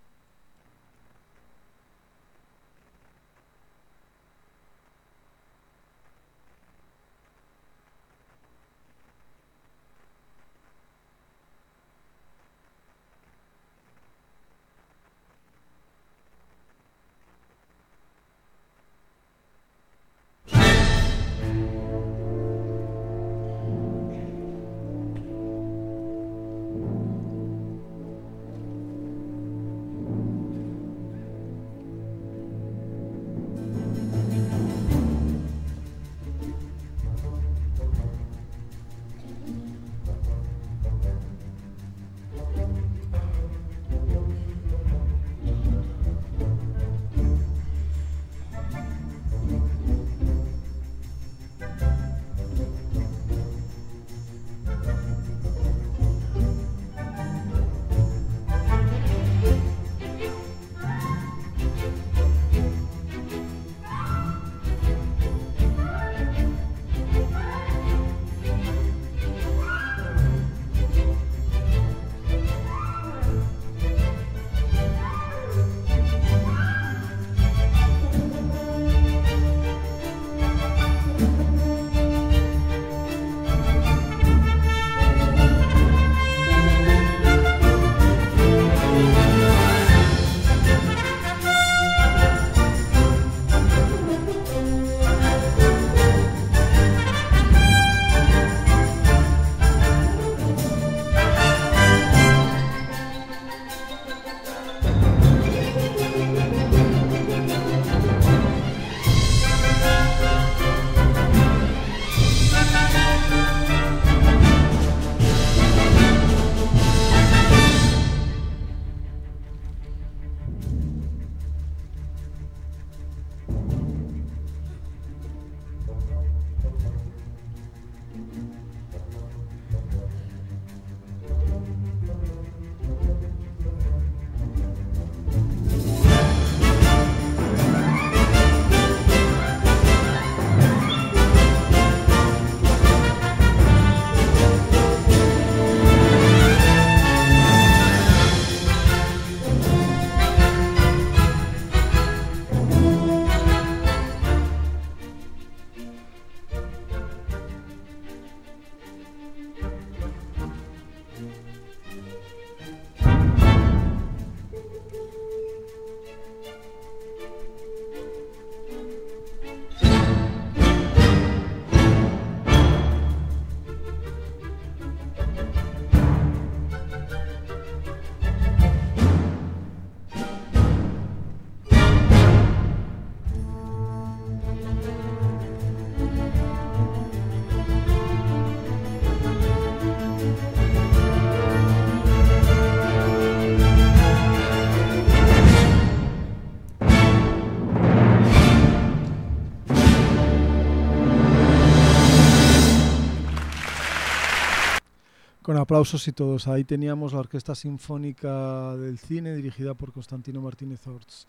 Con aplausos y todos. Ahí teníamos la Orquesta Sinfónica del Cine, dirigida por Constantino Martínez Orts,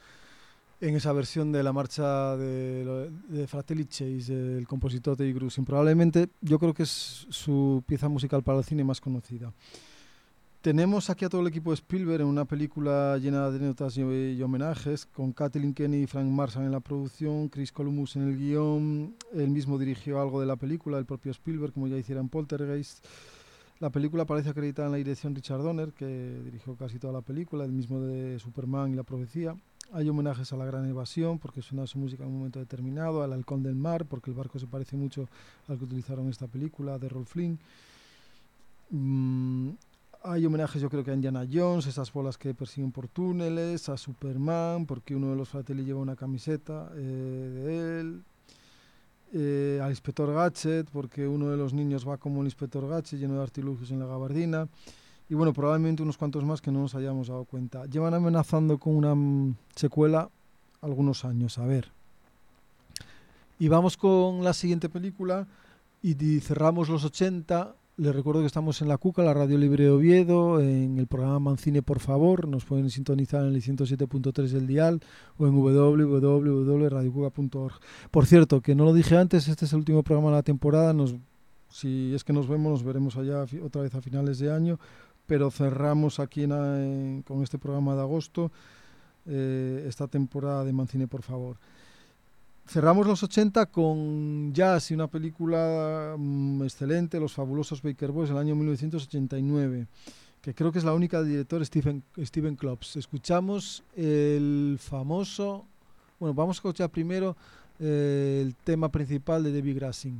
en esa versión de la marcha de Fratelli Chase, del compositor David Grassin. Probablemente, yo creo que es su pieza musical para el cine más conocida. Tenemos aquí a todo el equipo de Spielberg en una película llena de anécdotas y homenajes, con Kathleen Kennedy y Frank Marshall en la producción, Chris Columbus en el guión. Él mismo dirigió algo de la película, el propio Spielberg, como ya hiciera en Poltergeist. La película aparece acreditada en la dirección Richard Donner, que dirigió casi toda la película, el mismo de Superman y La Profecía. Hay homenajes a La Gran Evasión, porque suena su música en un momento determinado, al Halcón del Mar, porque el barco se parece mucho al que utilizaron en esta película, de Rolf Flynn. Hay homenajes, yo creo que a Indiana Jones, esas bolas que persiguen por túneles, a Superman, porque uno de los Fratelli lleva una camiseta de él. Al Inspector Gadget, porque uno de los niños va como el Inspector Gadget, lleno de artilugios en la gabardina. Y bueno, probablemente unos cuantos más que no nos hayamos dado cuenta. Llevan amenazando con una secuela algunos años, a ver. Y vamos con la siguiente película y cerramos los 80. Les recuerdo que estamos en La Cuca, la Radio Libre de Oviedo, en el programa Mancine por favor. Nos pueden sintonizar en el 107.3 del dial o en www.radiocuca.org. Por cierto, que no lo dije antes, este es el último programa de la temporada. Si es que nos vemos, nos veremos allá otra vez a finales de año, pero cerramos aquí con este programa de agosto esta temporada de Mancine por favor. Cerramos los 80 con Jazz y una película excelente, Los fabulosos Baker Boys, del año 1989, que creo que es la única de director Steven Klops. Escuchamos el famoso... Bueno, vamos a escuchar primero el tema principal de Debbie Grassing.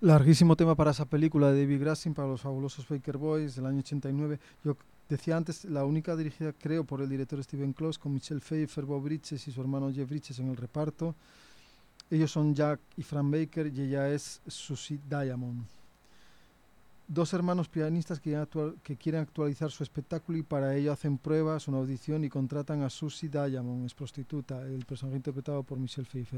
Larguísimo tema para esa película de David Grassin, para los fabulosos Baker Boys del año 89. Yo decía antes, la única dirigida, creo, por el director Steven Kloss, con Michelle Pfeiffer, Bob Bridges y su hermano Jeff Bridges en el reparto. Ellos son Jack y Fran Baker y ella es Susie Diamond. Dos hermanos pianistas que quieren actualizar su espectáculo y para ello hacen pruebas, una audición y contratan a Susie Diamond, es prostituta, el personaje interpretado por Michelle Pfeiffer.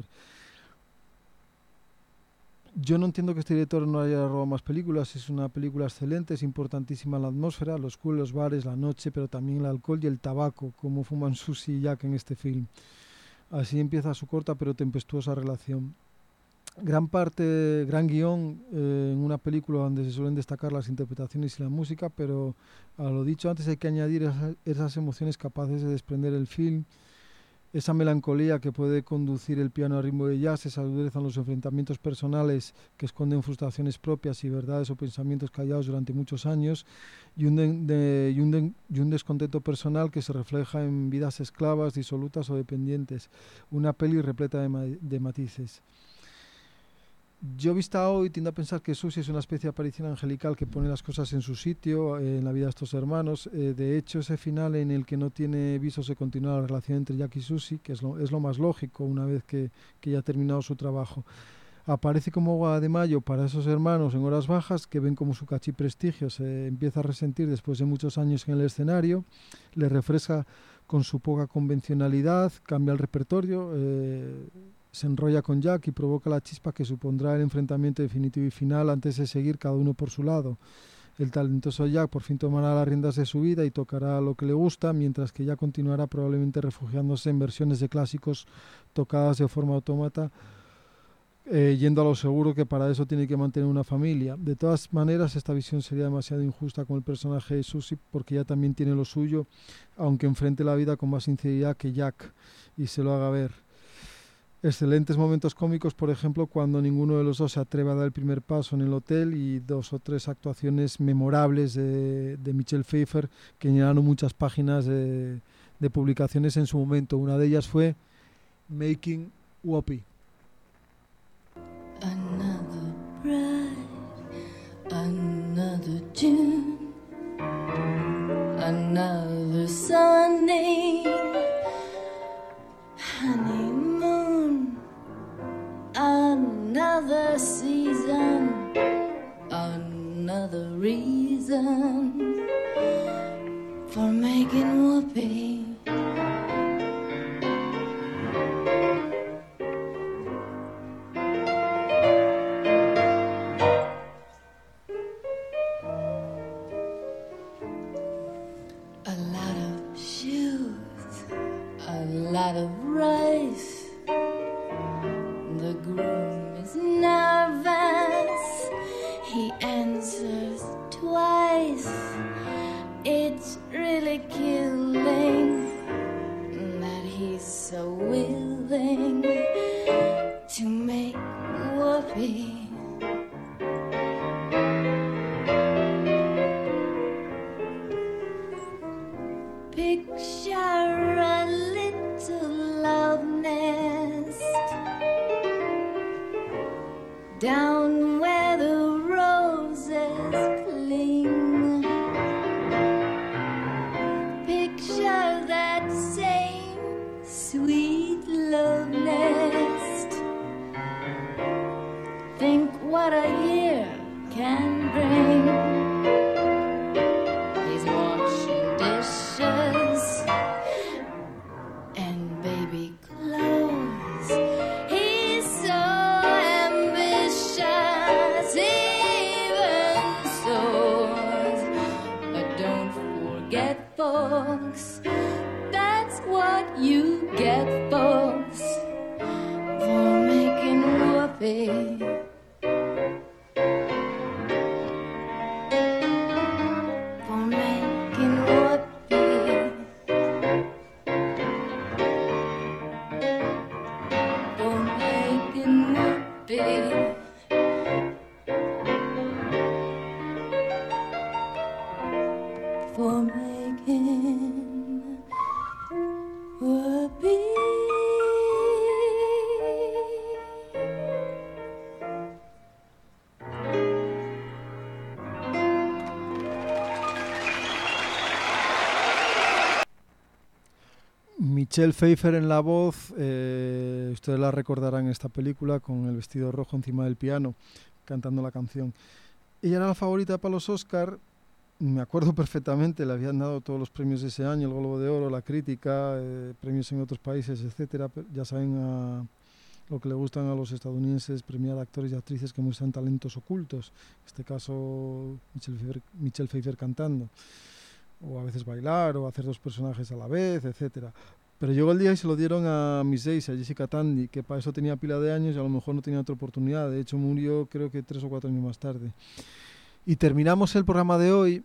Yo no entiendo que este director no haya robado más películas. Es una película excelente, es importantísima la atmósfera, los cool, los bares, la noche, pero también el alcohol y el tabaco, como fuman Susie y Jack en este film. Así empieza su corta pero tempestuosa relación. Gran guión en una película donde se suelen destacar las interpretaciones y la música, pero a lo dicho antes hay que añadir esas emociones capaces de desprender el film. Esa melancolía que puede conducir el piano a ritmo de jazz, esa dureza en los enfrentamientos personales que esconden frustraciones propias y verdades o pensamientos callados durante muchos años y un descontento personal que se refleja en vidas esclavas, disolutas o dependientes. Una peli repleta de matices. Yo vista hoy tiendo a pensar que Susie es una especie de aparición angelical que pone las cosas en su sitio en la vida de estos hermanos. De hecho, ese final en el que no tiene visos de continuar la relación entre Jack y Susie, que es lo más lógico una vez que ya ha terminado su trabajo, aparece como agua de mayo para esos hermanos en horas bajas que ven como su cachiprestigio se empieza a resentir después de muchos años en el escenario, le refresca con su poca convencionalidad, cambia el repertorio, se enrolla con Jack y provoca la chispa que supondrá el enfrentamiento definitivo y final antes de seguir cada uno por su lado. El talentoso Jack por fin tomará las riendas de su vida y tocará lo que le gusta, mientras que Jack continuará probablemente refugiándose en versiones de clásicos tocadas de forma autómata, yendo a lo seguro que para eso tiene que mantener una familia. De todas maneras, esta visión sería demasiado injusta con el personaje de Susie, porque ella también tiene lo suyo, aunque enfrente la vida con más sinceridad que Jack y se lo haga ver. Excelentes momentos cómicos, por ejemplo, cuando ninguno de los dos se atreve a dar el primer paso en el hotel, y 2 o 3 actuaciones memorables de Michelle Pfeiffer que llenaron muchas páginas de publicaciones en su momento. Una de ellas fue Making Whoopi. Another bride, another June, another Sunday, honeymoon, another season, another reason for making whoopee. Of rice, the groom is nervous, he answers twice, it's really killing that he's so willing to make whoopee. Picture a little love nest down where the roses cling. Picture that same sweet love nest. Think what a year can bring. He's washing dishes and baby clothes. He's so ambitious, even so. But don't forget, folks, that's what you get, folks, for making whoopee. Michelle Pfeiffer en la voz, ustedes la recordarán en esta película con el vestido rojo encima del piano, cantando la canción. Ella era la favorita para los Oscar, me acuerdo perfectamente, le habían dado todos los premios de ese año, el Globo de Oro, la crítica, premios en otros países, etcétera. Ya saben lo que le gustan a los estadounidenses, premiar actores y actrices que muestran talentos ocultos, en este caso Michelle Pfeiffer cantando, o a veces bailar, o hacer dos personajes a la vez, etcétera. Pero llegó el día y se lo dieron a Miss Daisy, a Jessica Tandy, que para eso tenía pila de años y a lo mejor no tenía otra oportunidad. De hecho, murió creo que 3 o 4 años más tarde. Y terminamos el programa de hoy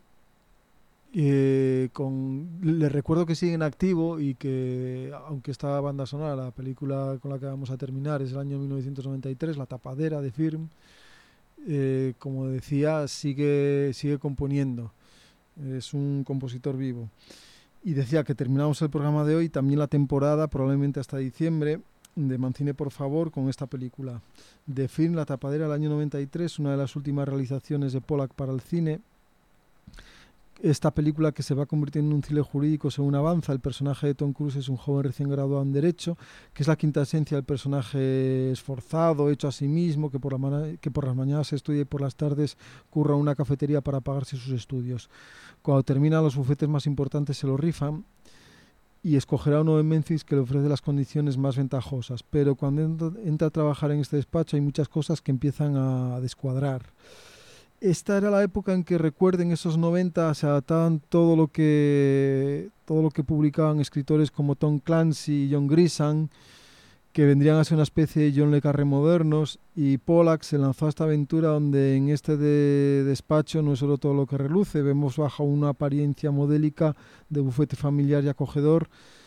les recuerdo que sigue en activo y que, aunque esta banda sonora, la película con la que vamos a terminar, es el año 1993, La tapadera de Firm, como decía, sigue componiendo. Es un compositor vivo. Y decía que terminamos el programa de hoy, también la temporada, probablemente hasta diciembre, de Mancine por favor, con esta película. De Film, La tapadera, del año 93, una de las últimas realizaciones de Pollack para el cine. Esta película que se va convirtiendo en un thriller jurídico según avanza. El personaje de Tom Cruise es un joven recién graduado en Derecho, que es la quinta esencia del personaje esforzado, hecho a sí mismo, que por las mañanas estudia y por las tardes curra en una cafetería para pagarse sus estudios. Cuando termina, los bufetes más importantes se lo rifan y escogerá uno de Memphis que le ofrece las condiciones más ventajosas. Pero cuando entra a trabajar en este despacho hay muchas cosas que empiezan a descuadrar. Esta era la época en que, recuerden, esos 90 se adaptaban todo lo que publicaban escritores como Tom Clancy y John Grisham, que vendrían a ser una especie de John le Carré modernos, y Pollack se lanzó a esta aventura donde en este despacho no es solo todo lo que reluce, vemos bajo una apariencia modélica de bufete familiar y acogedor.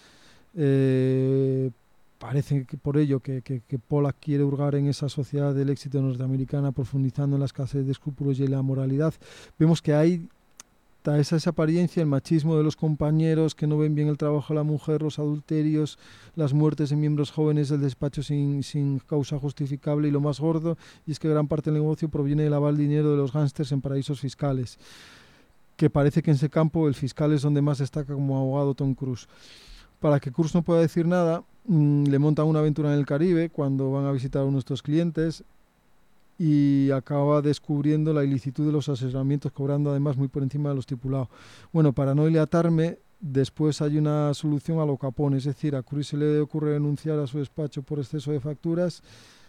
Parece que por ello que Pollack quiere hurgar en esa sociedad del éxito norteamericana, profundizando en la escasez de escrúpulos y en la moralidad. Vemos que hay esa apariencia, el machismo de los compañeros que no ven bien el trabajo de la mujer, los adulterios, las muertes de miembros jóvenes del despacho sin causa justificable, y lo más gordo, y es que gran parte del negocio proviene de lavar el dinero de los gángsters en paraísos fiscales, que parece que en ese campo el fiscal es donde más destaca como abogado Tom Cruise. Para que Cruise no pueda decir nada, le montan una aventura en el Caribe cuando van a visitar a uno de nuestros clientes y acaba descubriendo la ilicitud de los asesoramientos, cobrando además muy por encima de lo estipulado. Bueno, para no dilatarme, después hay una solución a lo Capone, es decir, a Cruise se le ocurre renunciar a su despacho por exceso de facturas,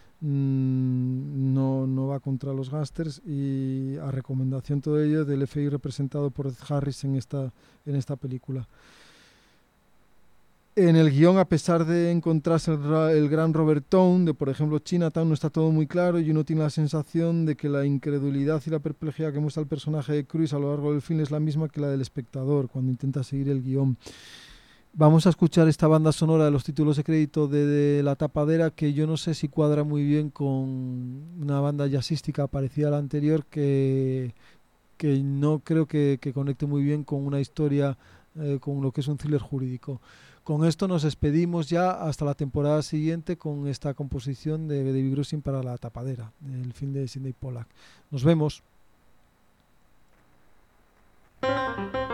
no va contra los gángsters, y a recomendación todo ello del FBI representado por Ed Harris en esta película. En el guión, a pesar de encontrarse el gran Robert Towne, de por ejemplo Chinatown, no está todo muy claro y uno tiene la sensación de que la incredulidad y la perplejidad que muestra el personaje de Cruise a lo largo del film es la misma que la del espectador cuando intenta seguir el guión. Vamos a escuchar esta banda sonora de los títulos de crédito de La tapadera, que yo no sé si cuadra muy bien con una banda jazzística parecida a la anterior, que no creo que conecte muy bien con una historia, con lo que es un thriller jurídico. Con esto nos despedimos ya hasta la temporada siguiente con esta composición de David Grusin para La tapadera, el film de Sidney Pollack. Nos vemos.